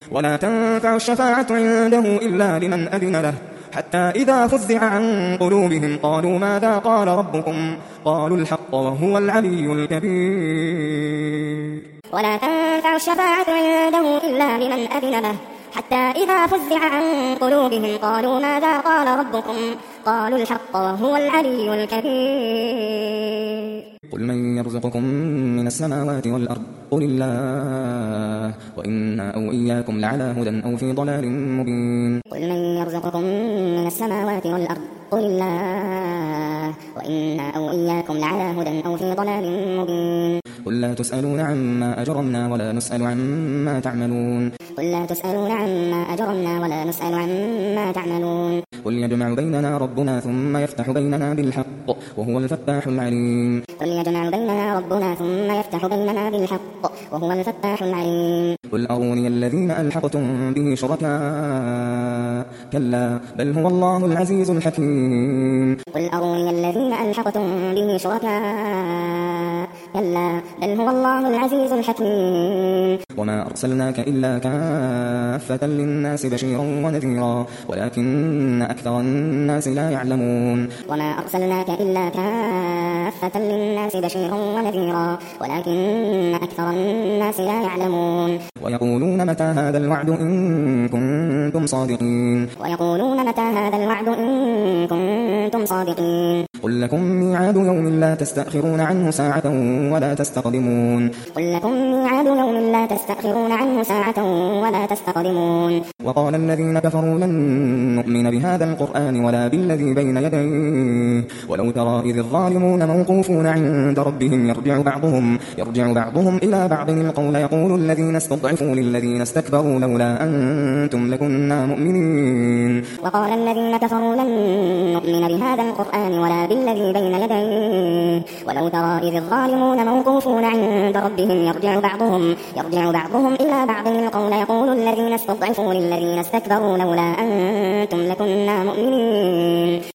ولا تنفع الشفاعة عنده إلا لمن أذن له حتى إذا فزع عن قلوبهم قالوا ماذا قال ربكم قالوا الحق وهو العلي الكبير ولا تنفع الشفاعة عنده إلا لمن أذن له حتى إذا فزع عن قلوبهم قالوا ماذا قال ربكم قالوا الحق وهو العلي الكبير قل من يرزقكم من السماوات والأرض قل الله وإنا أو إياكم لعلى هدى أو في ضلال مبين قل من يرزقكم من السماوات والأرض قل الله وإنا أو إياكم لعلى هدى أو في ضلال مبين قل لا تسألون عما أجرمنا ولا نسأل عما تعملون قل لا تسألون عما أجرمنا ولا نسأل عما تعملون قل يجمع بيننا ربنا ثم يفتح بيننا بالحق وهو الفتاح العليم قل يجمع بيننا ربنا ثم يفتح بيننا بالحق وهو الفتاح العليم قل أروني الذين ألحقتم به شركاء كلا بل هو الله العزيز الحكيم قل أروني الذين ألحقتم به شركاء كلا بل هو الله العزيز الحكيم وما أرسلناك إلا كافة للناس بشيرا ونذيرا ولكن أكثر الناس لا يعلمون وما أرسلناك إلا كافة للناس بشيرا ونذيرا ولكن أكثر الناس لا يعلمون ويقولون متى هذا الوعد إن كنتم صادقين ويقولون متى هذا الوعد إن كنتم صادقين قل لكم ميعاد يوم لا تستأخرون عنه ساعة ولا تستقدمون قل لكم ميعاد يوم لا تستأخرون عنه ساعة ولا تستقدمون وقال الذين كفروا لن نؤمن بهذا القرآن ولا بالذي بين يديه ولو ترى إذ الظالمون موقوفون عند ربهم يرجع بعضهم إلى بعض القول يقول الذين استضعفوا للذين استكبروا لولا أنتم لكنا مؤمنين وقال الذين كفروا لن نؤمن بهذا القرآن ولا بالذي بين يديه ولو ترى إذ الظالمون موقوفون عند ربهم يرجع بعضهم إلى بعض القول يقول الذين استضعفوا للذين استكبروا لولا أنتم لكنا مؤمنين